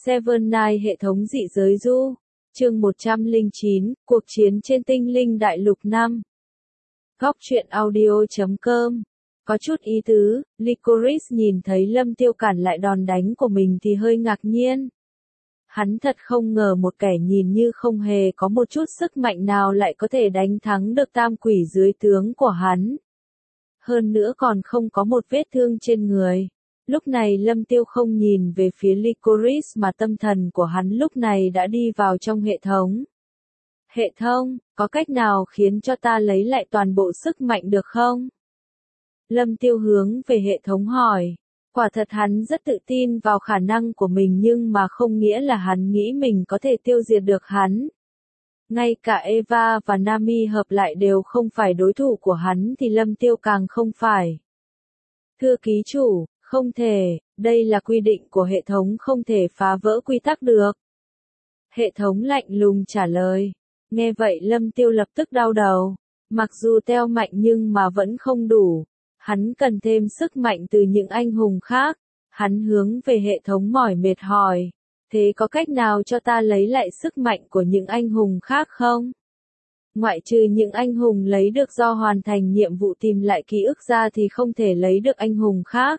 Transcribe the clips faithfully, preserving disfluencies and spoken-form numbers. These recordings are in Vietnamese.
Seven Night hệ thống dị giới du. Chương một trăm lẻ chín, cuộc chiến trên tinh linh đại lục năm. Góc truyện audio chấm com. Có chút ý tứ, Licorice nhìn thấy Lâm Tiêu cản lại đòn đánh của mình thì hơi ngạc nhiên. Hắn thật không ngờ một kẻ nhìn như không hề có một chút sức mạnh nào lại có thể đánh thắng được tam quỷ dưới tướng của hắn. Hơn nữa còn không có một vết thương trên người. Lúc này Lâm Tiêu không nhìn về phía Licorice mà tâm thần của hắn lúc này đã đi vào trong hệ thống. Hệ thống, có cách nào khiến cho ta lấy lại toàn bộ sức mạnh được không? Lâm Tiêu hướng về hệ thống hỏi. Quả thật hắn rất tự tin vào khả năng của mình nhưng mà không nghĩa là hắn nghĩ mình có thể tiêu diệt được hắn. Ngay cả Eva và Nami hợp lại đều không phải đối thủ của hắn thì Lâm Tiêu càng không phải. Thưa ký chủ, không thể, đây là quy định của hệ thống không thể phá vỡ quy tắc được. Hệ thống lạnh lùng trả lời. Nghe vậy Lâm Tiêu lập tức đau đầu. Mặc dù Teo mạnh nhưng mà vẫn không đủ. Hắn cần thêm sức mạnh từ những anh hùng khác. Hắn hướng về hệ thống mỏi mệt hỏi. Thế có cách nào cho ta lấy lại sức mạnh của những anh hùng khác không? Ngoại trừ những anh hùng lấy được do hoàn thành nhiệm vụ tìm lại ký ức ra thì không thể lấy được anh hùng khác.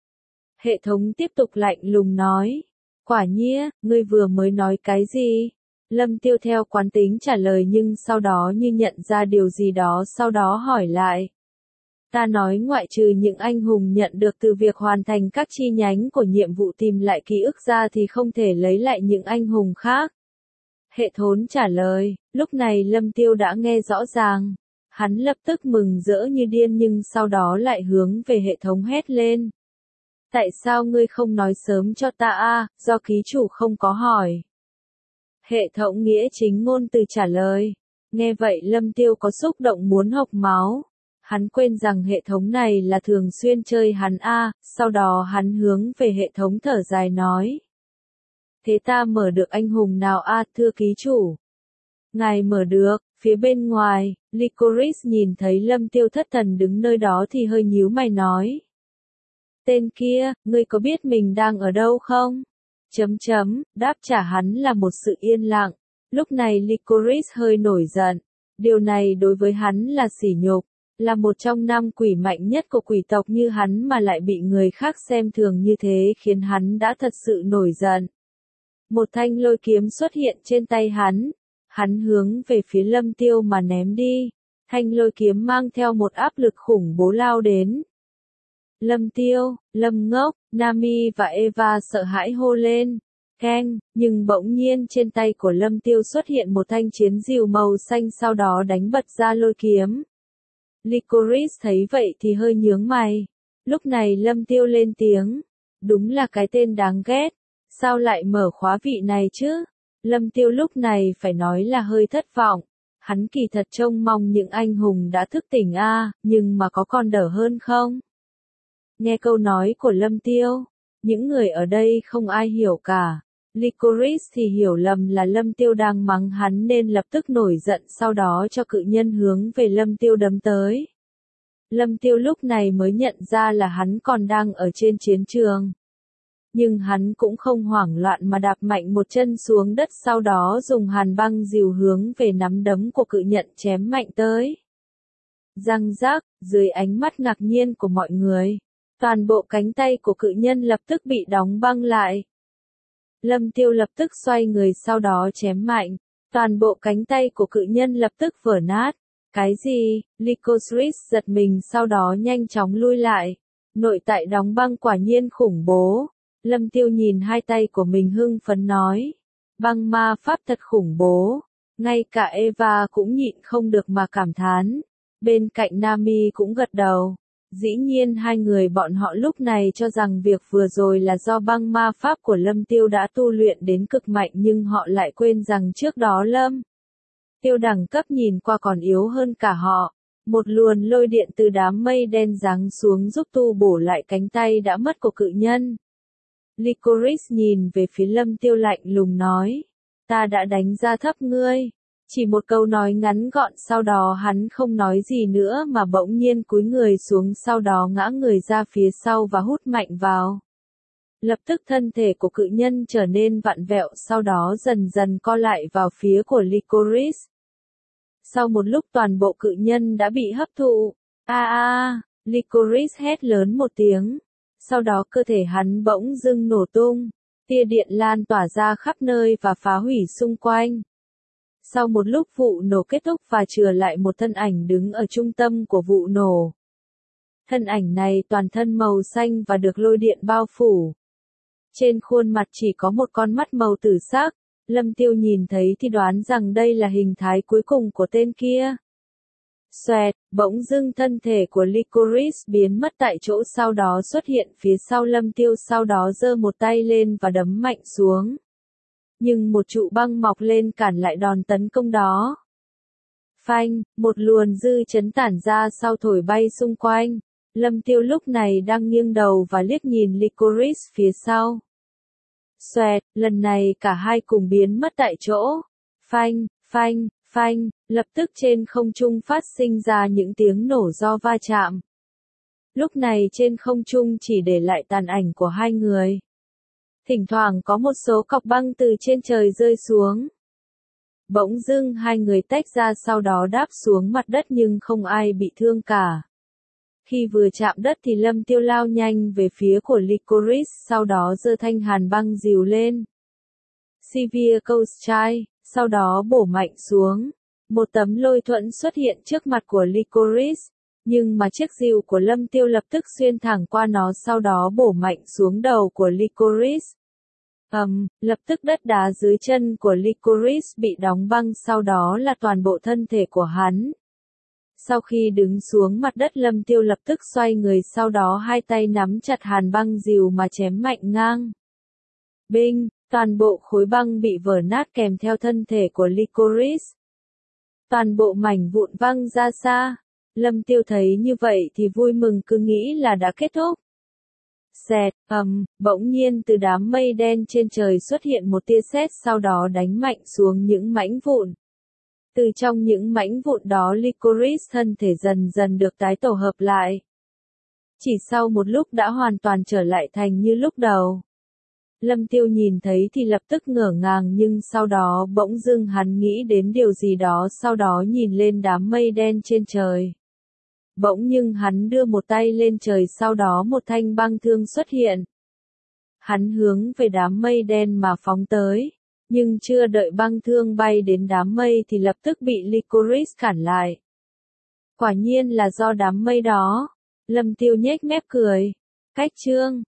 Hệ thống tiếp tục lạnh lùng nói. Quả nhiên, ngươi vừa mới nói cái gì? Lâm Tiêu theo quán tính trả lời nhưng sau đó như nhận ra điều gì đó sau đó hỏi lại. Ta nói ngoại trừ những anh hùng nhận được từ việc hoàn thành các chi nhánh của nhiệm vụ tìm lại ký ức ra thì không thể lấy lại những anh hùng khác. Hệ thống trả lời, lúc này Lâm Tiêu đã nghe rõ ràng. Hắn lập tức mừng rỡ như điên nhưng sau đó lại hướng về hệ thống hét lên. Tại sao ngươi không nói sớm cho ta a? Do ký chủ không có hỏi. Hệ thống nghĩa chính ngôn từ trả lời. Nghe vậy Lâm Tiêu có xúc động muốn hộc máu. Hắn quên rằng hệ thống này là thường xuyên chơi hắn a, sau đó hắn hướng về hệ thống thở dài nói. Thế ta mở được anh hùng nào a thưa ký chủ? Ngài mở được, phía bên ngoài, Licorice nhìn thấy Lâm Tiêu thất thần đứng nơi đó thì hơi nhíu mày nói. Tên kia, ngươi có biết mình đang ở đâu không? Chấm chấm, đáp trả hắn là một sự yên lặng. Lúc này Licorice hơi nổi giận. Điều này đối với hắn là sỉ nhục. Là một trong năm quỷ mạnh nhất của quỷ tộc như hắn mà lại bị người khác xem thường như thế khiến hắn đã thật sự nổi giận. Một thanh lôi kiếm xuất hiện trên tay hắn. Hắn hướng về phía Lâm Tiêu mà ném đi. Thanh lôi kiếm mang theo một áp lực khủng bố lao đến. Lâm Tiêu, Lâm Ngốc, Nami và Eva sợ hãi hô lên. Keng, nhưng bỗng nhiên trên tay của Lâm Tiêu xuất hiện một thanh chiến rìu màu xanh sau đó đánh bật ra lôi kiếm. Licorice thấy vậy thì hơi nhướng mày. Lúc này Lâm Tiêu lên tiếng. Đúng là cái tên đáng ghét. Sao lại mở khóa vị này chứ? Lâm Tiêu lúc này phải nói là hơi thất vọng. Hắn kỳ thật trông mong những anh hùng đã thức tỉnh a, nhưng mà có còn đỡ hơn không? Nghe câu nói của Lâm Tiêu, những người ở đây không ai hiểu cả. Licorice thì hiểu lầm là Lâm Tiêu đang mắng hắn nên lập tức nổi giận sau đó cho cự nhân hướng về Lâm Tiêu đấm tới. Lâm Tiêu lúc này mới nhận ra là hắn còn đang ở trên chiến trường. Nhưng hắn cũng không hoảng loạn mà đạp mạnh một chân xuống đất sau đó dùng hàn băng dìu hướng về nắm đấm của cự nhân chém mạnh tới. Răng rác, dưới ánh mắt ngạc nhiên của mọi người. Toàn bộ cánh tay của cự nhân lập tức bị đóng băng lại. Lâm Tiêu lập tức xoay người sau đó chém mạnh. Toàn bộ cánh tay của cự nhân lập tức vỡ nát. Cái gì? Licorice giật mình sau đó nhanh chóng lui lại. Nội tại đóng băng quả nhiên khủng bố. Lâm Tiêu nhìn hai tay của mình hưng phấn nói. Băng ma pháp thật khủng bố. Ngay cả Eva cũng nhịn không được mà cảm thán. Bên cạnh Nami cũng gật đầu. Dĩ nhiên hai người bọn họ lúc này cho rằng việc vừa rồi là do băng ma pháp của Lâm Tiêu đã tu luyện đến cực mạnh nhưng họ lại quên rằng trước đó Lâm Tiêu đẳng cấp nhìn qua còn yếu hơn cả họ. Một luồn lôi điện từ đám mây đen giáng xuống giúp tu bổ lại cánh tay đã mất của cự nhân. Licorice nhìn về phía Lâm Tiêu lạnh lùng nói. Ta đã đánh giá thấp ngươi. Chỉ một câu nói ngắn gọn sau đó hắn không nói gì nữa mà bỗng nhiên cúi người xuống sau đó ngã người ra phía sau và hút mạnh vào. lập tức thân thể của cự nhân trở nên vặn vẹo, sau đó dần dần co lại vào phía của Licorice. Sau một lúc toàn bộ cự nhân đã bị hấp thụ. A a, Licorice hét lớn một tiếng. Sau đó cơ thể hắn bỗng dưng nổ tung, tia điện lan tỏa ra khắp nơi và phá hủy xung quanh. Sau một lúc vụ nổ kết thúc và chừa lại một thân ảnh đứng ở trung tâm của vụ nổ. Thân ảnh này toàn thân màu xanh và được lôi điện bao phủ. Trên khuôn mặt chỉ có một con mắt màu tử sắc. Lâm Tiêu nhìn thấy thì đoán rằng đây là hình thái cuối cùng của tên kia. Xoẹt, bỗng dưng thân thể của Licorice biến mất tại chỗ, sau đó xuất hiện phía sau Lâm Tiêu, sau đó giơ một tay lên và đấm mạnh xuống. Nhưng một trụ băng mọc lên cản lại đòn tấn công đó. Phanh, một luồng dư chấn tản ra sau thổi bay xung quanh. Lâm Tiêu lúc này đang nghiêng đầu và liếc nhìn Licorice phía sau. Xoẹt, lần này cả hai cùng biến mất tại chỗ. Phanh, phanh, phanh, lập tức trên không trung phát sinh ra những tiếng nổ do va chạm. Lúc này trên không trung chỉ để lại tàn ảnh của hai người. Thỉnh thoảng có một số cọc băng từ trên trời rơi xuống. Bỗng dưng hai người tách ra, sau đó đáp xuống mặt đất nhưng không ai bị thương cả. Khi vừa chạm đất thì Lâm Tiêu lao nhanh về phía của Licorice, sau đó giơ thanh hàn băng dìu lên. Severe Cold Strike, sau đó bổ mạnh xuống. Một tấm lôi thuẫn xuất hiện trước mặt của Licorice, nhưng mà chiếc dìu của Lâm Tiêu lập tức xuyên thẳng qua nó, sau đó bổ mạnh xuống đầu của Licorice. Ầm, um, lập tức đất đá dưới chân của Licorice bị đóng băng, sau đó là toàn bộ thân thể của hắn. Sau khi đứng xuống mặt đất, Lâm Tiêu lập tức xoay người, sau đó hai tay nắm chặt hàn băng dìu mà chém mạnh ngang. Binh, toàn bộ khối băng bị vỡ nát kèm theo thân thể của Licorice. Toàn bộ mảnh vụn văng ra xa. Lâm Tiêu thấy như vậy thì vui mừng, cứ nghĩ là đã kết thúc. Xẹt, ầm, um, bỗng nhiên từ đám mây đen trên trời xuất hiện một tia sét, sau đó đánh mạnh xuống những mảnh vụn. Từ trong những mảnh vụn đó Licorice thân thể dần dần được tái tổ hợp lại. Chỉ sau một lúc đã hoàn toàn trở lại thành như lúc đầu. Lâm Tiêu nhìn thấy thì lập tức ngỡ ngàng, nhưng sau đó bỗng dưng hắn nghĩ đến điều gì đó, sau đó nhìn lên đám mây đen trên trời. Bỗng nhưng hắn đưa một tay lên trời, sau đó một thanh băng thương xuất hiện. Hắn hướng về đám mây đen mà phóng tới. Nhưng chưa đợi băng thương bay đến đám mây thì lập tức bị Licorice cản lại. Quả nhiên là do đám mây đó. Lâm Tiêu nhếch mép cười. Cách chương